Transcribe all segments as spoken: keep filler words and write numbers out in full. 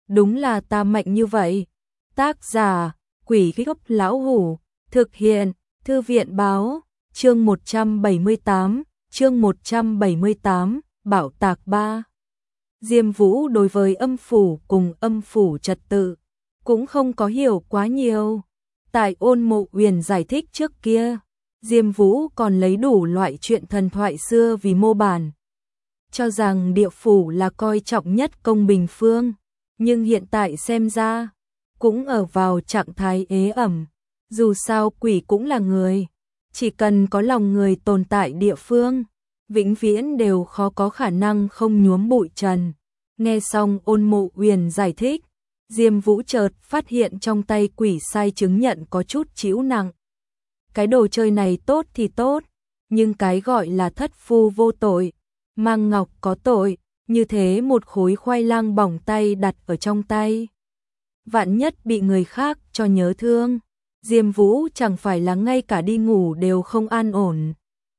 đúng là ta mạnh như vậy. Tác giả, Quỷ Gốc Lão Hủ, thực hiện, Thư viện Báo, chương một trăm bảy mươi tám, chương một trăm bảy mươi tám, Bảo Tạc ba. Diêm Vũ đối với âm phủ cùng âm phủ trật tự, cũng không có hiểu quá nhiều. Tại Ôn Mộ Uyển giải thích trước kia, Diêm Vũ còn lấy đủ loại chuyện thần thoại xưa vì mô bản, cho rằng địa phủ là coi trọng nhất công bình phương, nhưng hiện tại xem ra, cũng ở vào trạng thái ế ẩm. Dù sao quỷ cũng là người, chỉ cần có lòng người tồn tại địa phương, vĩnh viễn đều khó có khả năng không nhuốm bụi trần. Nghe xong Ôn Mộ Uyển giải thích, Diêm Vũ chợt phát hiện trong tay quỷ sai chứng nhận có chút trĩu nặng. Cái đồ chơi này tốt thì tốt, nhưng cái gọi là thất phu vô tội, mang ngọc có tội, như thế một khối khoai lang bỏng tay đặt ở trong tay, vạn nhất bị người khác cho nhớ thương, Diêm Vũ chẳng phải là ngay cả đi ngủ đều không an ổn.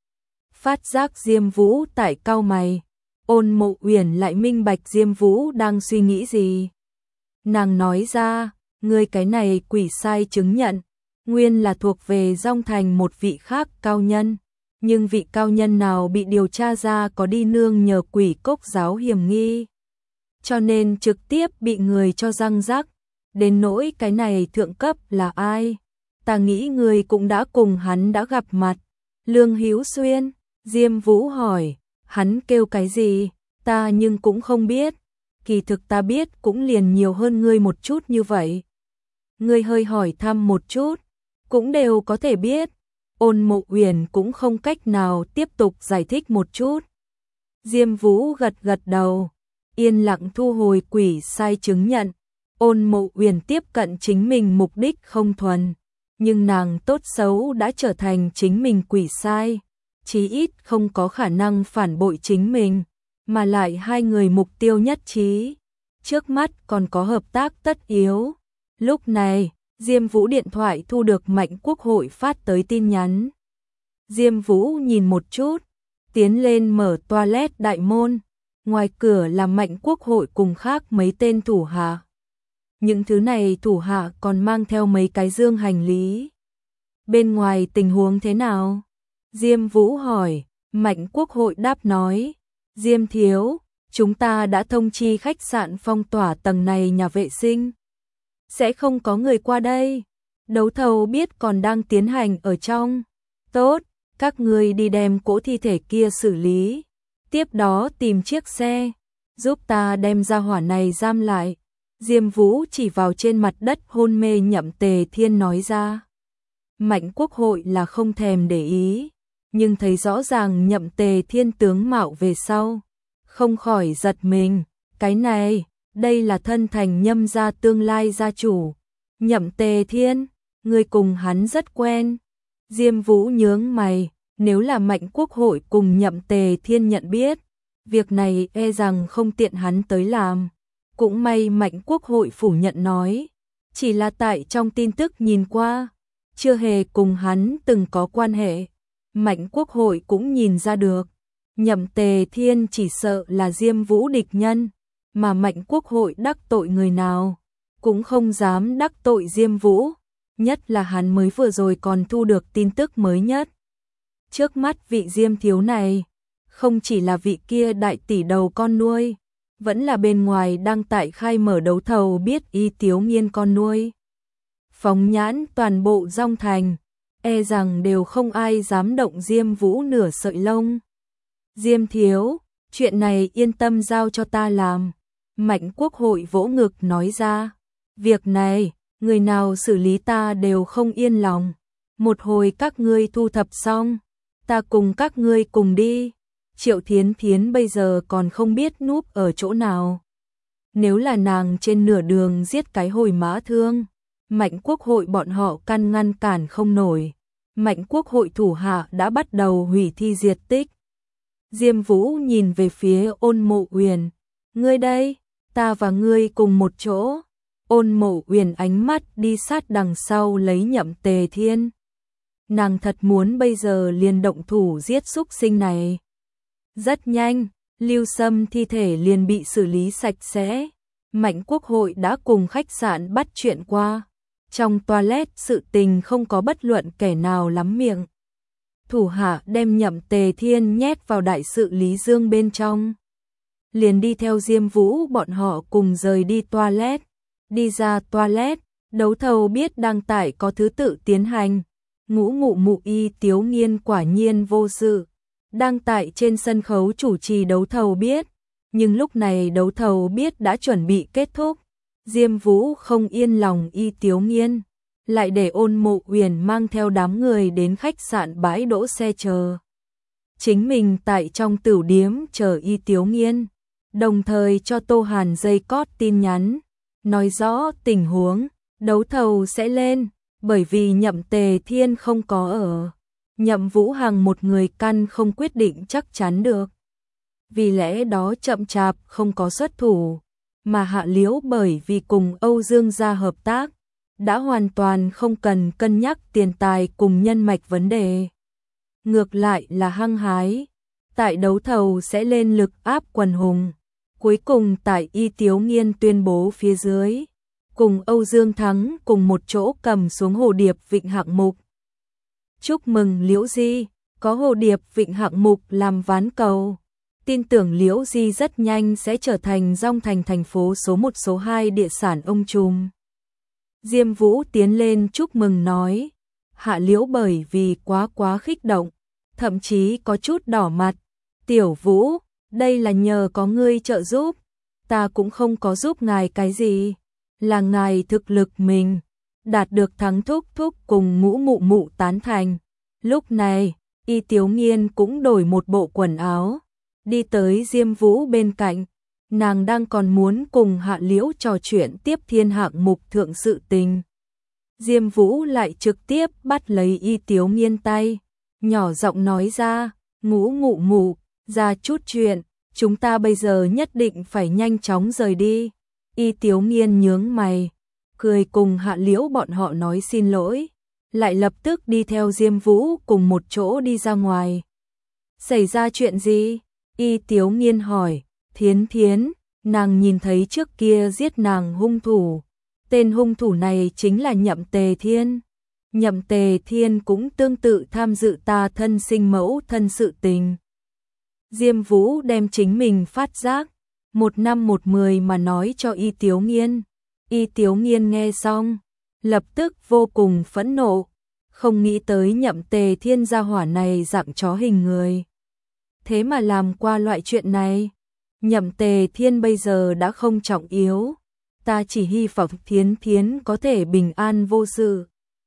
Phát giác Diêm Vũ tại cau mày, Ôn Mộ Uyển lại minh bạch Diêm Vũ đang suy nghĩ gì. Nàng nói ra, ngươi cái này quỷ sai chứng nhận, nguyên là thuộc về Dong Thành một vị khác cao nhân, nhưng vị cao nhân nào bị điều tra ra có đi nương nhờ quỷ cốc giáo hiểm nghi, cho nên trực tiếp bị người cho răng rắc. Đến nỗi cái này thượng cấp là ai, ta nghĩ người cũng đã cùng hắn đã gặp mặt. Lương Hữu Xuyên, Diêm Vũ hỏi, hắn kêu cái gì, ta nhưng cũng không biết, kỳ thực ta biết cũng liền nhiều hơn ngươi một chút như vậy. Ngươi hơi hỏi thăm một chút, cũng đều có thể biết. Ôn Mộ Uyển cũng không cách nào tiếp tục giải thích một chút. Diêm Vũ gật gật đầu, yên lặng thu hồi quỷ sai chứng nhận. Ôn Mộ Uyển tiếp cận chính mình mục đích không thuần, nhưng nàng tốt xấu đã trở thành chính mình quỷ sai, chí ít không có khả năng phản bội chính mình, mà lại hai người mục tiêu nhất trí, trước mắt còn có hợp tác tất yếu. Lúc này, Diêm Vũ điện thoại thu được Mạnh Quốc Hội phát tới tin nhắn. Diêm Vũ nhìn một chút, tiến lên mở toilet đại môn, ngoài cửa là Mạnh Quốc Hội cùng khác mấy tên thủ hạ. Những thứ này thủ hạ còn mang theo mấy cái dương hành lý. Bên ngoài tình huống thế nào? Diêm Vũ hỏi. Mạnh Quốc Hội đáp nói, Diêm thiếu, chúng ta đã thông chi khách sạn phong tỏa tầng này nhà vệ sinh, sẽ không có người qua đây. Đấu thầu biết còn đang tiến hành ở trong. Tốt, các ngươi đi đem cỗ thi thể kia xử lý, tiếp đó tìm chiếc xe, giúp ta đem ra hỏa này giam lại. Diêm Vũ chỉ vào trên mặt đất hôn mê Nhậm Tề Thiên nói ra. Mạnh Quốc Hội là không thèm để ý, nhưng thấy rõ ràng Nhậm Tề Thiên tướng mạo về sau, không khỏi giật mình. Cái này, đây là thân thành Nhâm gia tương lai gia chủ. Nhậm Tề Thiên, người cùng hắn rất quen. Diêm Vũ nhướng mày, nếu là Mạnh Quốc Hội cùng Nhậm Tề Thiên nhận biết, việc này e rằng không tiện hắn tới làm. Cũng may Mạnh Quốc Hội phủ nhận nói, chỉ là tại trong tin tức nhìn qua, chưa hề cùng hắn từng có quan hệ. Mạnh Quốc Hội cũng nhìn ra được, Nhậm Tề Thiên chỉ sợ là Diêm Vũ địch nhân, mà Mạnh Quốc Hội đắc tội người nào, cũng không dám đắc tội Diêm Vũ, nhất là hắn mới vừa rồi còn thu được tin tức mới nhất. Trước mắt vị Diêm thiếu này, không chỉ là vị kia đại tỷ đầu con nuôi, vẫn là bên ngoài đang tại khai mở đấu thầu biết y Tiếu Nghiên con nuôi. Phóng nhãn toàn bộ Dong Thành, e rằng đều không ai dám động Diêm Vũ nửa sợi lông. Diêm thiếu, chuyện này yên tâm giao cho ta làm. Mạnh Quốc Hội vỗ ngực nói ra, việc này, người nào xử lý ta đều không yên lòng. Một hồi các ngươi thu thập xong, ta cùng các ngươi cùng đi. Triệu Thiến Thiến bây giờ còn không biết núp ở chỗ nào. Nếu là nàng trên nửa đường giết cái hồi mã thương, Mạnh Quốc Hội bọn họ căn ngăn cản không nổi. Mạnh Quốc Hội thủ hạ đã bắt đầu hủy thi diệt tích. Diêm Vũ nhìn về phía Ôn Mộ Uyển, ngươi đây, ta và ngươi cùng một chỗ. Ôn Mộ Uyển ánh mắt đi sát đằng sau lấy Nhậm Tề Thiên. Nàng thật muốn bây giờ liền động thủ giết súc sinh này. Rất nhanh, Lưu Sâm thi thể liền bị xử lý sạch sẽ. Mạnh Quốc Hội đã cùng khách sạn bắt chuyện qua. Trong toilet sự tình không có bất luận kẻ nào lắm miệng. Thủ hạ đem Nhậm Tề Thiên nhét vào đại sự Lý Dương bên trong. Liền đi theo Diêm Vũ bọn họ cùng rời đi toilet. Đi ra toilet, đấu thầu biết đang tại có thứ tự tiến hành. Ngũ Ngụ Mụ Y Tiếu Nghiên quả nhiên vô sự. Đang tại trên sân khấu chủ trì đấu thầu biết. Nhưng lúc này đấu thầu biết đã chuẩn bị kết thúc. Diêm Vũ không yên lòng Y Tiếu Nghiên. Lại để Ôn Mộ Uyển mang theo đám người đến khách sạn bãi đỗ xe chờ. Chính mình tại trong tửu điếm chờ Y Tiếu Nghiên. Đồng thời cho Tô Hàn dây cót tin nhắn. Nói rõ tình huống, đấu thầu sẽ lên. Bởi vì Nhậm Tề Thiên không có ở. Nhậm Vũ Hằng một người căn không quyết định chắc chắn được. Vì lẽ đó chậm chạp không có xuất thủ. Mà Hạ Liễu bởi vì cùng Âu Dương gia hợp tác. Đã hoàn toàn không cần cân nhắc tiền tài cùng nhân mạch vấn đề. Ngược lại là hăng hái. Tại đấu thầu sẽ lên lực áp quần hùng. Cuối cùng tại Y Tiếu Nghiên tuyên bố phía dưới. Cùng Âu Dương Thắng cùng một chỗ cầm xuống Hồ Điệp Vịnh hạng mục. Chúc mừng Liễu Di, có Hồ Điệp Vịnh hạng mục làm ván cầu. Tin tưởng Liễu Di rất nhanh sẽ trở thành Dong Thành thành phố số một số hai địa sản ông trùm. Diêm Vũ tiến lên chúc mừng nói. Hạ Liễu bởi vì quá quá khích động, thậm chí có chút đỏ mặt. Tiểu Vũ, đây là nhờ có ngươi trợ giúp, ta cũng không có giúp ngài cái gì, là ngài thực lực mình, đạt được thắng thúc thúc cùng Ngũ Mụ Mụ tán thành. Lúc này, Y Tiếu Nghiên cũng đổi một bộ quần áo, đi tới Diêm Vũ bên cạnh, nàng đang còn muốn cùng Hạ Liễu trò chuyện tiếp thiên hạng mục thượng sự tình. Diêm Vũ lại trực tiếp bắt lấy Y Tiếu Nghiên tay, nhỏ giọng nói ra, Ngũ Ngụ Mụ, ra chút chuyện, chúng ta bây giờ nhất định phải nhanh chóng rời đi. Y Tiếu Nghiên nhướng mày, cười cùng Hạ Liễu bọn họ nói xin lỗi, lại lập tức đi theo Diêm Vũ cùng một chỗ đi ra ngoài. Xảy ra chuyện gì? Y Tiếu Nghiên hỏi. Thiến Thiến, nàng nhìn thấy trước kia giết nàng hung thủ. Tên hung thủ này chính là Nhậm Tề Thiên. Nhậm Tề Thiên cũng tương tự tham dự ta thân sinh mẫu thân sự tình. Diêm Vũ đem chính mình phát giác, một năm một mười mà nói cho Y Tiếu Nghiên. Y Tiếu Nghiên nghe xong, lập tức vô cùng phẫn nộ, không nghĩ tới Nhậm Tề Thiên gia hỏa này dạng chó hình người. Thế mà làm qua loại chuyện này. Nhậm Tề Thiên bây giờ đã không trọng yếu, ta chỉ hy vọng Thiến Thiến có thể bình an vô sự.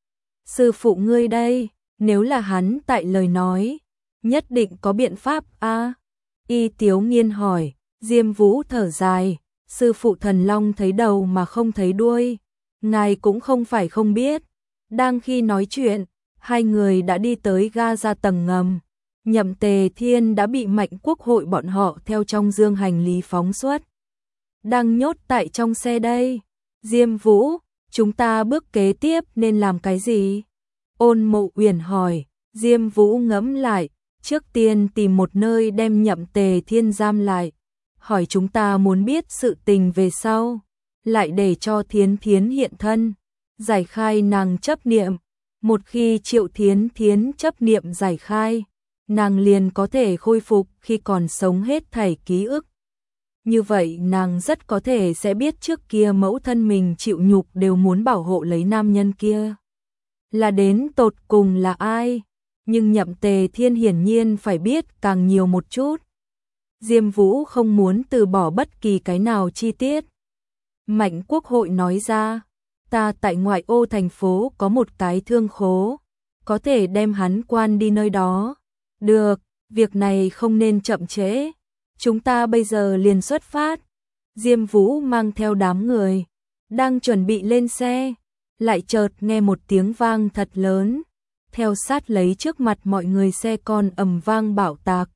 Sư phụ ngươi đây, nếu là hắn tại lời nói, nhất định có biện pháp a. Y Tiếu Nghiên hỏi. Diêm Vũ thở dài, sư phụ Thần Long thấy đầu mà không thấy đuôi, ngài cũng không phải không biết. Đang khi nói chuyện, hai người đã đi tới ga ra tầng ngầm. Nhậm Tề Thiên đã bị Mạnh Quốc Hội bọn họ theo trong dương hành lý phóng xuất. Đang nhốt tại trong xe đây. Diêm Vũ, chúng ta bước kế tiếp nên làm cái gì? Ôn Mộ Uyển hỏi. Diêm Vũ ngẫm lại, trước tiên tìm một nơi đem Nhậm Tề Thiên giam lại. Hỏi chúng ta muốn biết sự tình về sau, lại để cho Thiến Thiến hiện thân, giải khai nàng chấp niệm. Một khi Triệu Thiến Thiến chấp niệm giải khai, nàng liền có thể khôi phục khi còn sống hết thảy ký ức. Như vậy nàng rất có thể sẽ biết trước kia mẫu thân mình chịu nhục đều muốn bảo hộ lấy nam nhân kia. Là đến tột cùng là ai? Nhưng Nhậm Tề Thiên hiển nhiên phải biết càng nhiều một chút. Diêm Vũ không muốn từ bỏ bất kỳ cái nào chi tiết. Mạnh Quốc Hội nói ra, ta tại ngoại ô thành phố có một cái thương khố, có thể đem hắn quan đi nơi đó. Được, việc này không nên chậm trễ. Chúng ta bây giờ liền xuất phát. Diêm Vũ mang theo đám người, đang chuẩn bị lên xe, lại chợt nghe một tiếng vang thật lớn. Theo sát lấy trước mặt mọi người xe con ầm vang bạo tạc.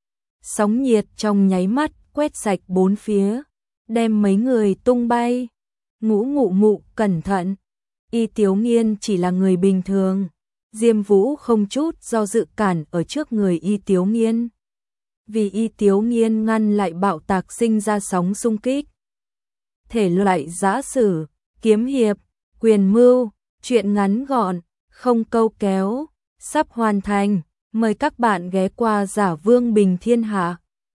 Sóng nhiệt trong nháy mắt quét sạch bốn phía, đem mấy người tung bay. Ngũ Ngụ Mụ cẩn thận. Y Tiếu Nghiên chỉ là người bình thường. Diêm Vũ không chút do dự cản ở trước người Y Tiếu Nghiên. Vì Y Tiếu Nghiên ngăn lại bạo tạc sinh ra sóng xung kích. thể loại giã sử, kiếm hiệp, quyền mưu, truyện ngắn gọn, không câu kéo, sắp hoàn thành. Mời các bạn ghé qua Giả Vương Bình Thiên Hạ.